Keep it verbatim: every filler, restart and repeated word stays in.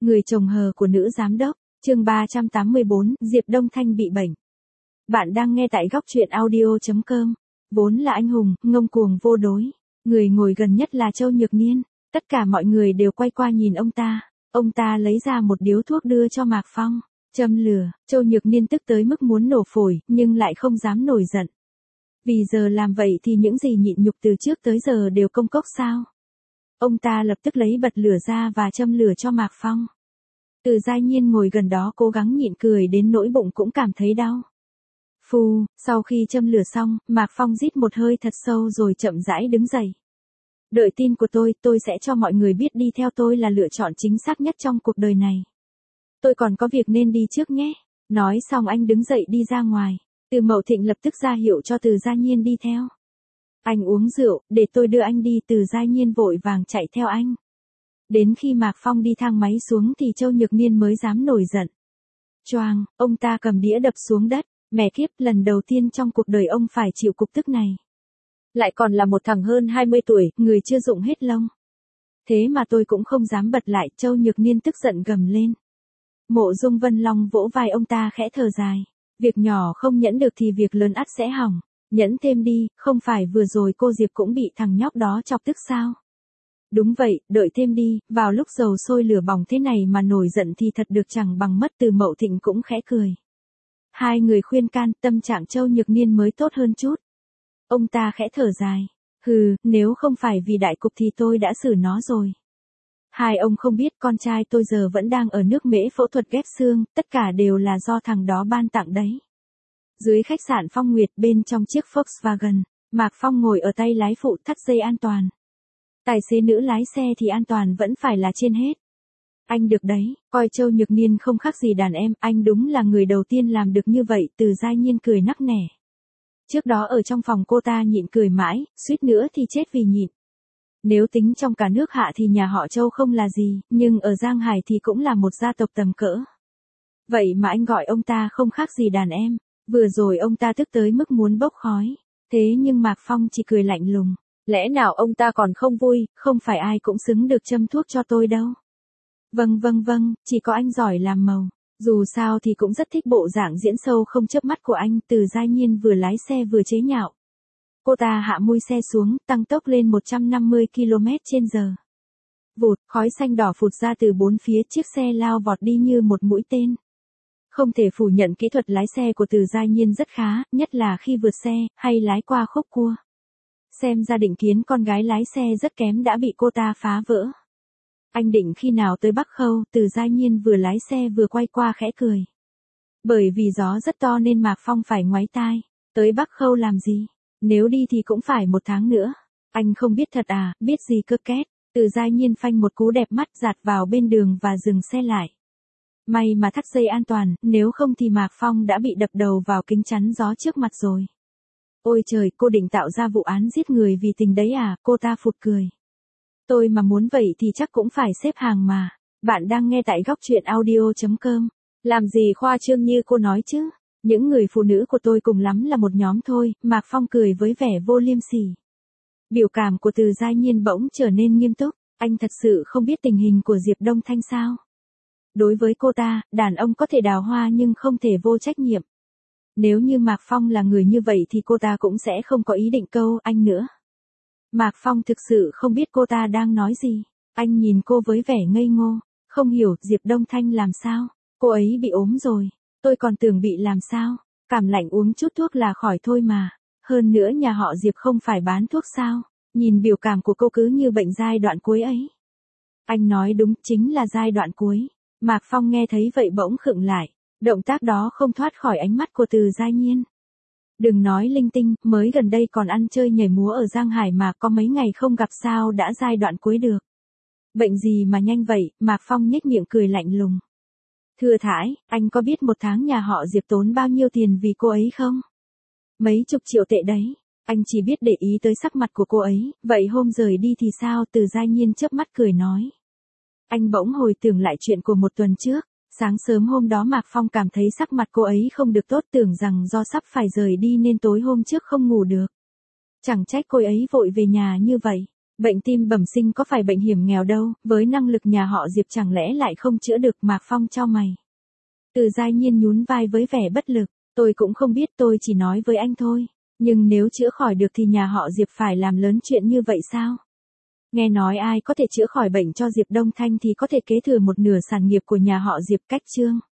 Người chồng hờ của nữ giám đốc, chương ba trăm tám mươi bốn, Diệp Đông Thanh bị bệnh. Bạn đang nghe tại góc truyện audio chấm com. Vốn là anh hùng, ngông cuồng vô đối. Người ngồi gần nhất là Châu Nhược Niên. Tất cả mọi người đều quay qua nhìn ông ta. Ông ta lấy ra một điếu thuốc đưa cho Mạc Phong. Châm lửa, Châu Nhược Niên tức tới mức muốn nổ phổi, nhưng lại không dám nổi giận. Vì giờ làm vậy thì những gì nhịn nhục từ trước tới giờ đều công cốc sao? Ông ta lập tức lấy bật lửa ra và châm lửa cho Mạc Phong. Từ Giai Nhiên ngồi gần đó cố gắng nhịn cười đến nỗi bụng cũng cảm thấy đau. Phù, sau khi châm lửa xong, Mạc Phong rít một hơi thật sâu rồi chậm rãi đứng dậy. Đợi tin của tôi, tôi sẽ cho mọi người biết đi theo tôi là lựa chọn chính xác nhất trong cuộc đời này. Tôi còn có việc nên đi trước nhé. Nói xong anh đứng dậy đi ra ngoài. Từ Mậu Thịnh lập tức ra hiệu cho Từ Giai Nhiên đi theo. Anh uống rượu, để tôi đưa anh đi. Từ Giai Nhiên vội vàng chạy theo anh. Đến khi Mạc Phong đi thang máy xuống thì Châu Nhược Niên mới dám nổi giận. Choang, ông ta cầm đĩa đập xuống đất. Mẹ kiếp, lần đầu tiên trong cuộc đời ông phải chịu cục tức này. Lại còn là một thằng hơn hai mươi tuổi, người chưa rụng hết lông. Thế mà tôi cũng không dám bật lại. Châu Nhược Niên tức giận gầm lên. Mộ Dung Vân Long vỗ vai ông ta khẽ thở dài. Việc nhỏ không nhẫn được thì việc lớn ắt sẽ hỏng. Nhẫn thêm đi, không phải vừa rồi cô Diệp cũng bị thằng nhóc đó chọc tức sao? Đúng vậy, đợi thêm đi, vào lúc dầu sôi lửa bỏng thế này mà nổi giận thì thật được chẳng bằng mất. Từ Mậu Thịnh cũng khẽ cười. Hai người khuyên can, tâm trạng Châu Nhược Niên mới tốt hơn chút. Ông ta khẽ thở dài. Hừ, nếu không phải vì đại cục thì tôi đã xử nó rồi. Hai ông không biết con trai tôi giờ vẫn đang ở nước Mễ phẫu thuật ghép xương, tất cả đều là do thằng đó ban tặng đấy. Dưới khách sạn Phong Nguyệt bên trong chiếc Volkswagen, Mạc Phong ngồi ở tay lái phụ thắt dây an toàn. Tài xế nữ lái xe thì an toàn vẫn phải là trên hết. Anh được đấy, coi Châu Nhược Niên không khác gì đàn em, anh đúng là người đầu tiên làm được như vậy. Từ Giai Nhiên cười nắc nẻ. Trước đó ở trong phòng cô ta nhịn cười mãi, suýt nữa thì chết vì nhịn. Nếu tính trong cả nước Hạ thì nhà họ Châu không là gì, nhưng ở Giang Hải thì cũng là một gia tộc tầm cỡ. Vậy mà anh gọi ông ta không khác gì đàn em, vừa rồi ông ta tức tới mức muốn bốc khói. Thế nhưng Mạc Phong chỉ cười lạnh lùng. Lẽ nào ông ta còn không vui, không phải ai cũng xứng được châm thuốc cho tôi đâu. Vâng vâng vâng, chỉ có anh giỏi làm màu. Dù sao thì cũng rất thích bộ dạng diễn sâu không chớp mắt của anh. Từ Giai Nhiên vừa lái xe vừa chế nhạo. Cô ta hạ mui xe xuống, tăng tốc lên một trăm năm mươi ki lô mét trên giờ. Vụt, khói xanh đỏ phụt ra từ bốn phía, chiếc xe lao vọt đi như một mũi tên. Không thể phủ nhận kỹ thuật lái xe của Từ Giai Nhiên rất khá, nhất là khi vượt xe, hay lái qua khúc cua. Xem ra định kiến con gái lái xe rất kém đã bị cô ta phá vỡ. Anh định khi nào tới Bắc Khâu? Từ Giai Nhiên vừa lái xe vừa quay qua khẽ cười. Bởi vì gió rất to nên Mạc Phong phải ngoáy tai. Tới Bắc Khâu làm gì? Nếu đi thì cũng phải một tháng nữa. Anh không biết thật à, biết gì cơ két. Từ Giai Nhiên phanh một cú đẹp mắt giạt vào bên đường và dừng xe lại. May mà thắt dây an toàn, nếu không thì Mạc Phong đã bị đập đầu vào kính chắn gió trước mặt rồi. Ôi trời, cô định tạo ra vụ án giết người vì tình đấy à? Cô ta phụt cười. Tôi mà muốn vậy thì chắc cũng phải xếp hàng mà. Bạn đang nghe tại góc truyện audio chấm com. Làm gì khoa trương như cô nói chứ? Những người phụ nữ của tôi cùng lắm là một nhóm thôi. Mạc Phong cười với vẻ vô liêm sỉ. Biểu cảm của Từ Giai Nhiên bỗng trở nên nghiêm túc. Anh thật sự không biết tình hình của Diệp Đông Thanh sao? Đối với cô ta, đàn ông có thể đào hoa nhưng không thể vô trách nhiệm. Nếu như Mạc Phong là người như vậy thì cô ta cũng sẽ không có ý định câu anh nữa. Mạc Phong thực sự không biết cô ta đang nói gì. Anh nhìn cô với vẻ ngây ngô. Không hiểu, Diệp Đông Thanh làm sao? Cô ấy bị ốm rồi. Tôi còn tưởng bị làm sao? Cảm lạnh uống chút thuốc là khỏi thôi mà. Hơn nữa nhà họ Diệp không phải bán thuốc sao? Nhìn biểu cảm của cô cứ như bệnh giai đoạn cuối ấy. Anh nói đúng, chính là giai đoạn cuối. Mạc Phong nghe thấy vậy bỗng khựng lại. Động tác đó không thoát khỏi ánh mắt của Từ Giai Nhiên. Đừng nói linh tinh, mới gần đây còn ăn chơi nhảy múa ở Giang Hải mà có mấy ngày không gặp sao đã giai đoạn cuối được. Bệnh gì mà nhanh vậy? Mạc Phong nhếch miệng cười lạnh lùng. Thưa thãi, anh có biết một tháng nhà họ Diệp tốn bao nhiêu tiền vì cô ấy không? Mấy chục triệu tệ đấy. Anh chỉ biết để ý tới sắc mặt của cô ấy, vậy hôm rời đi thì sao? Từ Giai Nhiên chớp mắt cười nói. Anh bỗng hồi tưởng lại chuyện của một tuần trước. Sáng sớm hôm đó Mạc Phong cảm thấy sắc mặt cô ấy không được tốt, tưởng rằng do sắp phải rời đi nên tối hôm trước không ngủ được. Chẳng trách cô ấy vội về nhà như vậy. Bệnh tim bẩm sinh có phải bệnh hiểm nghèo đâu, với năng lực nhà họ Diệp chẳng lẽ lại không chữa được. Mạc Phong chau mày. Từ Giai Nhiên nhún vai với vẻ bất lực, tôi cũng không biết, tôi chỉ nói với anh thôi. Nhưng nếu chữa khỏi được thì nhà họ Diệp phải làm lớn chuyện như vậy sao? Nghe nói ai có thể chữa khỏi bệnh cho Diệp Đông Thanh thì có thể kế thừa một nửa sản nghiệp của nhà họ Diệp. Cách chương